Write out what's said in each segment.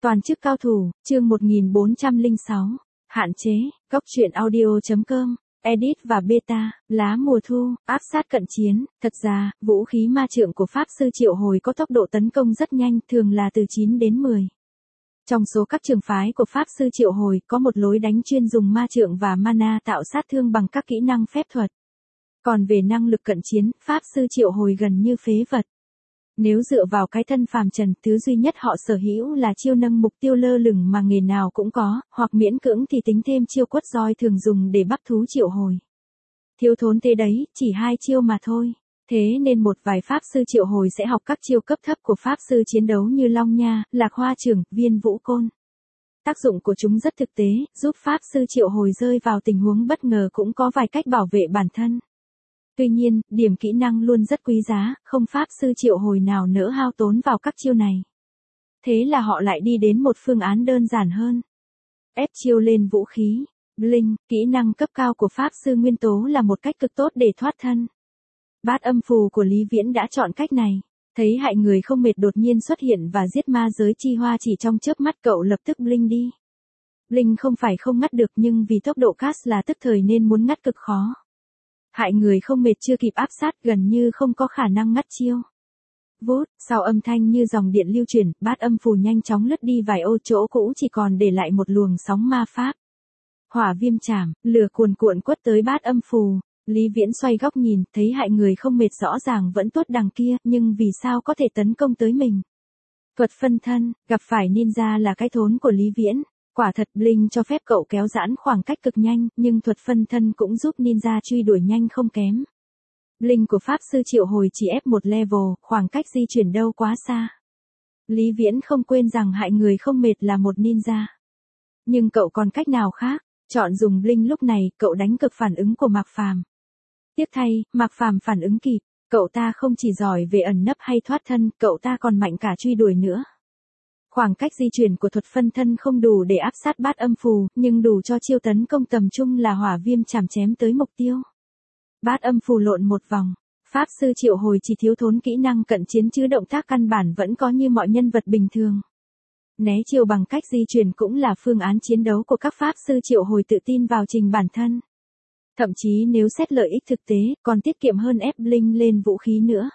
Toàn chức cao thủ, chương 1406. Hạn chế, góc truyện audio.com. Edit và beta, lá mùa thu, áp sát cận chiến. Thật ra, vũ khí ma trượng của Pháp Sư Triệu Hồi có tốc độ tấn công rất nhanh, thường là từ 9 đến 10. Trong số các trường phái của Pháp Sư Triệu Hồi, có một lối đánh chuyên dùng ma trượng và mana tạo sát thương bằng các kỹ năng phép thuật. Còn về năng lực cận chiến, Pháp Sư Triệu Hồi gần như phế vật. Nếu dựa vào cái thân phàm trần, thứ duy nhất họ sở hữu là chiêu nâng mục tiêu lơ lửng mà nghề nào cũng có, hoặc miễn cưỡng thì tính thêm chiêu quất roi thường dùng để bắt thú triệu hồi. Thiếu thốn thế đấy, chỉ 2 chiêu mà thôi. Thế nên một vài Pháp Sư Triệu Hồi sẽ học các chiêu cấp thấp của Pháp Sư chiến đấu như Long Nha, Lạc Hoa Chưởng, Viên Vũ Côn. Tác dụng của chúng rất thực tế, giúp Pháp Sư Triệu Hồi rơi vào tình huống bất ngờ cũng có vài cách bảo vệ bản thân. Tuy nhiên, điểm kỹ năng luôn rất quý giá, không Pháp Sư Triệu Hồi nào nỡ hao tốn vào các chiêu này. Thế là họ lại đi đến một phương án đơn giản hơn. Ép chiêu lên vũ khí. Bling, kỹ năng cấp cao của Pháp Sư Nguyên Tố là một cách cực tốt để thoát thân. Bát âm phù của Lý Viễn đã chọn cách này. Thấy hại người không mệt đột nhiên xuất hiện và giết ma giới chi hoa chỉ trong chớp mắt, cậu lập tức bling đi. Bling không phải không ngắt được, nhưng vì tốc độ cast là tức thời nên muốn ngắt cực khó. Hại người không mệt chưa kịp áp sát, gần như không có khả năng ngắt chiêu. Vút, sau âm thanh như dòng điện lưu chuyển, bát âm phù nhanh chóng lướt đi vài ô, chỗ cũ chỉ còn để lại một luồng sóng ma pháp. Hỏa viêm chảm, lửa cuồn cuộn quất tới bát âm phù. Lý Viễn xoay góc nhìn, thấy hại người không mệt rõ ràng vẫn tuốt đằng kia, nhưng vì sao có thể tấn công tới mình? Thuật phân thân, gặp phải ninja là cái thốn của Lý Viễn. Quả thật Bling cho phép cậu kéo giãn khoảng cách cực nhanh, nhưng thuật phân thân cũng giúp ninja truy đuổi nhanh không kém. Bling của Pháp Sư Triệu Hồi chỉ ép một level, khoảng cách di chuyển đâu quá xa. Lý Viễn không quên rằng hại người không mệt là một ninja. Nhưng cậu còn cách nào khác? Chọn dùng Bling. Lúc này, cậu đánh cực phản ứng của Mạc Phàm. Tiếc thay, Mạc Phàm phản ứng kịp. Cậu ta không chỉ giỏi về ẩn nấp hay thoát thân, cậu ta còn mạnh cả truy đuổi nữa. Khoảng cách di chuyển của thuật phân thân không đủ để áp sát bát âm phù, nhưng đủ cho chiêu tấn công tầm trung là hỏa viêm chảm chém tới mục tiêu. Bát âm phù lộn một vòng. Pháp Sư Triệu Hồi chỉ thiếu thốn kỹ năng cận chiến chứ động tác căn bản vẫn có như mọi nhân vật bình thường. Né chiêu bằng cách di chuyển cũng là phương án chiến đấu của các Pháp Sư Triệu Hồi tự tin vào trình bản thân. Thậm chí nếu xét lợi ích thực tế, còn tiết kiệm hơn ép Bling lên vũ khí nữa.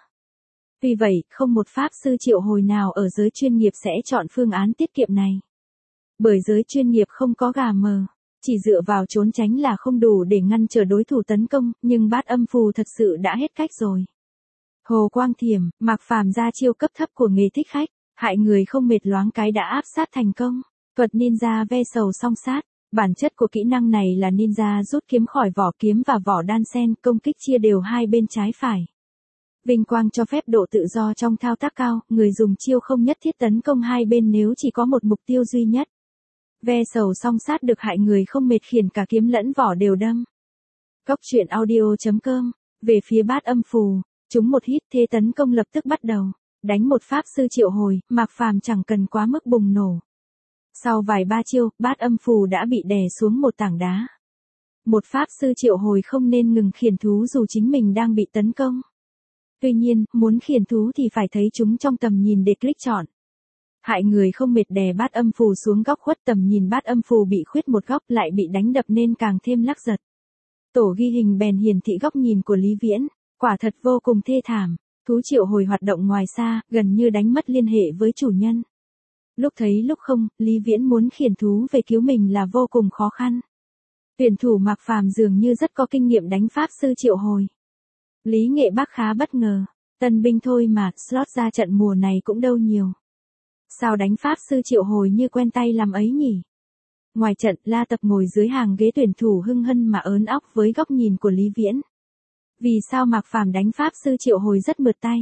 Vì vậy, không một Pháp Sư Triệu Hồi nào ở giới chuyên nghiệp sẽ chọn phương án tiết kiệm này. Bởi giới chuyên nghiệp không có gà mờ, chỉ dựa vào trốn tránh là không đủ để ngăn trở đối thủ tấn công, nhưng bát âm phù thật sự đã hết cách rồi. Hồ quang thiểm, Mạc Phàm ra chiêu cấp thấp của nghề thích khách, hại người không mệt loáng cái đã áp sát thành công. Thuật ninja ve sầu song sát. Bản chất của kỹ năng này là ninja rút kiếm khỏi vỏ kiếm và vỏ đan sen, công kích chia đều hai bên trái phải. Vinh quang cho phép độ tự do trong thao tác cao, người dùng chiêu không nhất thiết tấn công hai bên nếu chỉ có một mục tiêu duy nhất. Ve sầu song sát được hại người không mệt khiển cả kiếm lẫn vỏ đều đâm. Góc truyện audio.com. Về phía bát âm phù, chúng một hit thế tấn công lập tức bắt đầu. Đánh một Pháp Sư Triệu Hồi, Mạc Phàm chẳng cần quá mức bùng nổ. Sau vài ba chiêu, bát âm phù đã bị đè xuống một tảng đá. Một Pháp Sư Triệu Hồi không nên ngừng khiển thú dù chính mình đang bị tấn công. Tuy nhiên, muốn khiển thú thì phải thấy chúng trong tầm nhìn để click chọn. Hại người không mệt đè bát âm phù xuống góc khuất tầm nhìn, bát âm phù bị khuyết một góc lại bị đánh đập nên càng thêm lắc giật. Tổ ghi hình bèn hiển thị góc nhìn của Lý Viễn, quả thật vô cùng thê thảm. Thú Triệu Hồi hoạt động ngoài xa, gần như đánh mất liên hệ với chủ nhân. Lúc thấy lúc không, Lý Viễn muốn khiển thú về cứu mình là vô cùng khó khăn. Tuyển thủ Mạc Phàm dường như rất có kinh nghiệm đánh Pháp Sư Triệu Hồi. Lý Nghệ Bác khá bất ngờ, tân binh thôi mà, slot ra trận mùa này cũng đâu nhiều. Sao đánh Pháp Sư Triệu Hồi như quen tay làm ấy nhỉ? Ngoài trận, La Tập ngồi dưới hàng ghế tuyển thủ hưng hân mà ớn óc với góc nhìn của Lý Viễn. Vì sao Mạc Phàm đánh Pháp Sư Triệu Hồi rất mượt tay?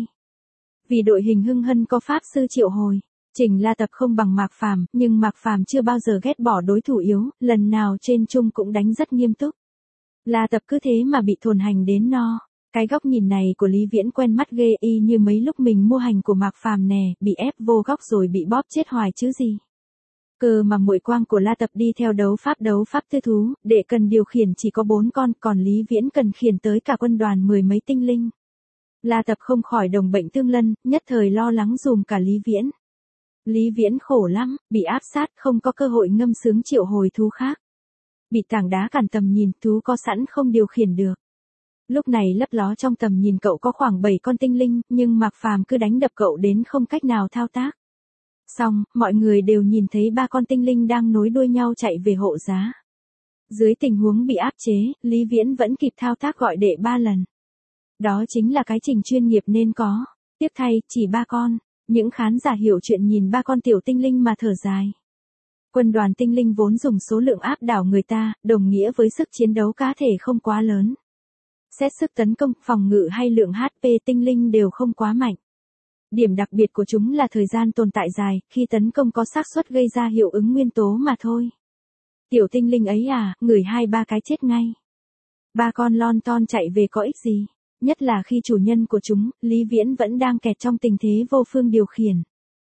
Vì đội hình hưng hân có Pháp Sư Triệu Hồi. Trình La Tập không bằng Mạc Phàm, nhưng Mạc Phàm chưa bao giờ ghét bỏ đối thủ yếu, lần nào trên chung cũng đánh rất nghiêm túc. La Tập cứ thế mà bị thồn hành đến no. Cái góc nhìn này của Lý Viễn quen mắt ghê, y như mấy lúc mình mua hành của Mạc Phàm nè, bị ép vô góc rồi bị bóp chết hoài chứ gì. Cơ mà muội quang của La Tập đi theo đấu pháp tư thú, để cần điều khiển chỉ có 4 con, còn Lý Viễn cần khiển tới cả quân đoàn 10 mấy tinh linh. La Tập không khỏi đồng bệnh tương lân, nhất thời lo lắng dùm cả Lý Viễn. Lý Viễn khổ lắm, bị áp sát không có cơ hội ngâm sướng triệu hồi thú khác. Bị tảng đá cản tầm nhìn, thú có sẵn không điều khiển được. Lúc này lấp ló trong tầm nhìn cậu có khoảng 7 con tinh linh, nhưng Mạc Phàm cứ đánh đập cậu đến không cách nào thao tác. Xong, mọi người đều nhìn thấy 3 con tinh linh đang nối đuôi nhau chạy về hộ giá. Dưới tình huống bị áp chế, Lý Viễn vẫn kịp thao tác gọi đệ 3 lần. Đó chính là cái trình chuyên nghiệp nên có. Tiếc thay, chỉ 3 con. Những khán giả hiểu chuyện nhìn 3 con tiểu tinh linh mà thở dài. Quân đoàn tinh linh vốn dùng số lượng áp đảo người ta, đồng nghĩa với sức chiến đấu cá thể không quá lớn. Xét sức tấn công, phòng ngự hay lượng HP tinh linh đều không quá mạnh. Điểm đặc biệt của chúng là thời gian tồn tại dài, khi tấn công có xác suất gây ra hiệu ứng nguyên tố mà thôi. Tiểu tinh linh ấy à, ngửi 2-3 cái chết ngay. 3 con lon ton chạy về có ích gì, nhất là khi chủ nhân của chúng, Lý Viễn vẫn đang kẹt trong tình thế vô phương điều khiển.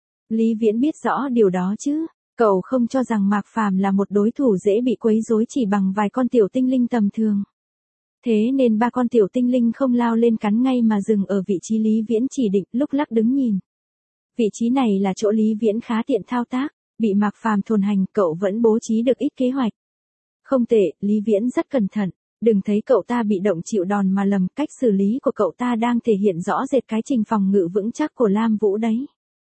Lý Viễn biết rõ điều đó chứ, cậu không cho rằng Mạc Phàm là một đối thủ dễ bị quấy rối chỉ bằng vài con tiểu tinh linh tầm thường. Thế nên 3 con tiểu tinh linh không lao lên cắn ngay mà dừng ở vị trí Lý Viễn chỉ định, lúc lắc đứng nhìn. Vị trí này là chỗ Lý Viễn khá tiện thao tác, bị Mạc Phàm thôn hành cậu vẫn bố trí được ít kế hoạch. Không tệ, Lý Viễn rất cẩn thận, đừng thấy cậu ta bị động chịu đòn mà lầm, cách xử lý của cậu ta đang thể hiện rõ rệt cái trình phòng ngự vững chắc của Lam Vũ đấy.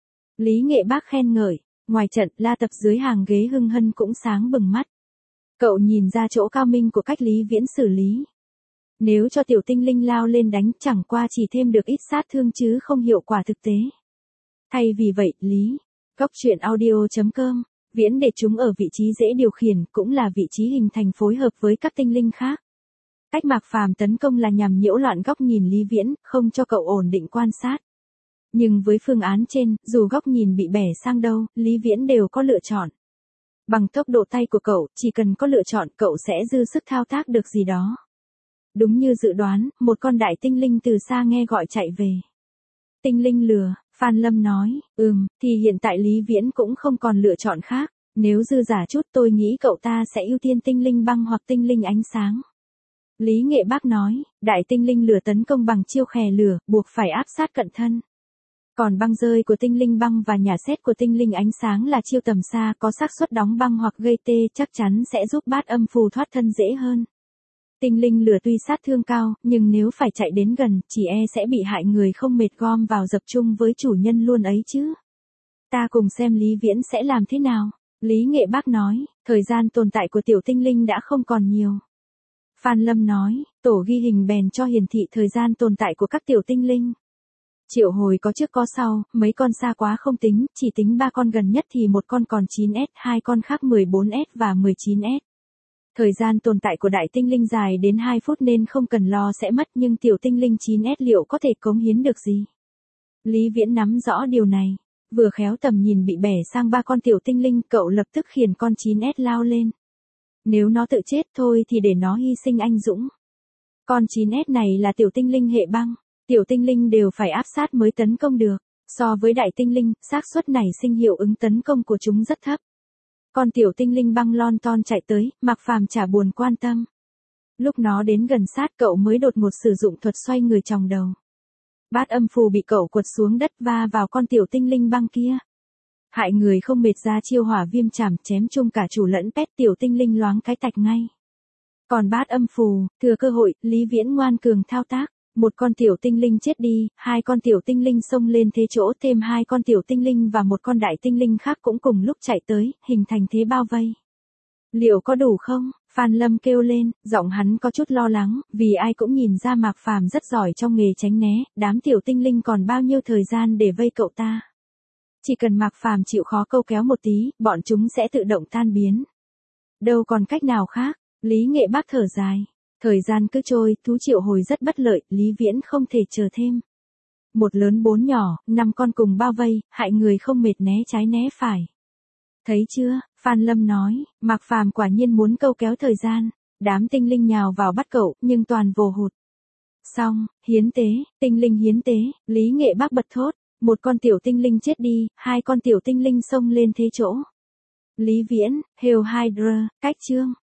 Lý Nghệ Bác khen ngợi, ngoài trận La Tập dưới hàng ghế hưng hân cũng sáng bừng mắt. Cậu nhìn ra chỗ cao minh của cách Lý Viễn xử lý. Nếu cho tiểu tinh linh lao lên đánh chẳng qua chỉ thêm được ít sát thương chứ không hiệu quả thực tế. Thay vì vậy, Góc truyện audio.com, Viễn để chúng ở vị trí dễ điều khiển cũng là vị trí hình thành phối hợp với các tinh linh khác. Cách Mạc Phàm tấn công là nhằm nhiễu loạn góc nhìn Lý Viễn, không cho cậu ổn định quan sát. Nhưng với phương án trên, dù góc nhìn bị bẻ sang đâu, Lý Viễn đều có lựa chọn. Bằng tốc độ tay của cậu, chỉ cần có lựa chọn cậu sẽ dư sức thao tác được gì đó. Đúng như dự đoán, một con đại tinh linh từ xa nghe gọi chạy về. Tinh linh lừa, Phan Lâm nói, thì hiện tại Lý Viễn cũng không còn lựa chọn khác, nếu dư giả chút tôi nghĩ cậu ta sẽ ưu tiên tinh linh băng hoặc tinh linh ánh sáng. Lý Nghệ Bác nói, đại tinh linh lửa tấn công bằng chiêu khè lửa, buộc phải áp sát cận thân. Còn băng rơi của tinh linh băng và nhả sét của tinh linh ánh sáng là chiêu tầm xa có xác suất đóng băng hoặc gây tê chắc chắn sẽ giúp bát âm phù thoát thân dễ hơn. Tinh linh lửa tuy sát thương cao, nhưng nếu phải chạy đến gần, chỉ sẽ bị hại người không mệt gom vào dập chung với chủ nhân luôn ấy chứ. Ta cùng xem Lý Viễn sẽ làm thế nào. Lý Nghệ Bác nói, thời gian tồn tại của tiểu tinh linh đã không còn nhiều. Phan Lâm nói, tổ ghi hình bèn cho hiển thị thời gian tồn tại của các tiểu tinh linh. Triệu hồi có trước có sau, mấy con xa quá không tính, chỉ tính 3 con gần nhất thì một con còn 9S, 2 con khác 14S và 19S. Thời gian tồn tại của đại tinh linh dài đến 2 phút nên không cần lo sẽ mất, nhưng tiểu tinh linh 9S liệu có thể cống hiến được gì? Lý Viễn nắm rõ điều này, vừa khéo tầm nhìn bị bẻ sang 3 con tiểu tinh linh, cậu lập tức khiển con 9S lao lên. Nếu nó tự chết thôi thì để nó hy sinh anh dũng. Con 9S này là tiểu tinh linh hệ băng, tiểu tinh linh đều phải áp sát mới tấn công được, so với đại tinh linh, xác suất nảy sinh hiệu ứng tấn công của chúng rất thấp. Con tiểu tinh linh băng lon ton chạy tới, Mạc Phàm chả buồn quan tâm. Lúc nó đến gần sát cậu mới đột ngột sử dụng thuật xoay người chòng đầu. Bát âm phù bị cậu quật xuống đất va vào con tiểu tinh linh băng kia. Hại người không mệt ra chiêu hỏa viêm chảm chém chung cả chủ lẫn pet, tiểu tinh linh loáng cái tạch ngay. Còn bát âm phù, thừa cơ hội, Lý Viễn ngoan cường thao tác. Một con tiểu tinh linh chết đi, 2 con tiểu tinh linh xông lên thế chỗ, thêm 2 con tiểu tinh linh và một con đại tinh linh khác cũng cùng lúc chạy tới, hình thành thế bao vây. Liệu có đủ không? Phan Lâm kêu lên, giọng hắn có chút lo lắng, vì ai cũng nhìn ra Mạc Phàm rất giỏi trong nghề tránh né, đám tiểu tinh linh còn bao nhiêu thời gian để vây cậu ta. Chỉ cần Mạc Phàm chịu khó câu kéo một tí, bọn chúng sẽ tự động tan biến. Đâu còn cách nào khác, Lý Nghệ Bác thở dài. Thời gian cứ trôi, thú triệu hồi rất bất lợi, Lý Viễn không thể chờ thêm. 1 lớn 4 nhỏ, 5 con cùng bao vây, hại người không mệt né trái né phải. Thấy chưa, Phan Lâm nói, Mạc Phàm quả nhiên muốn câu kéo thời gian, đám tinh linh nhào vào bắt cậu, nhưng toàn vô hụt. Xong, hiến tế, tinh linh hiến tế, Lý Nghệ Bác bật thốt, một con tiểu tinh linh chết đi, 2 con tiểu tinh linh xông lên thế chỗ. Lý Viễn, Hail Hydra, cách chương.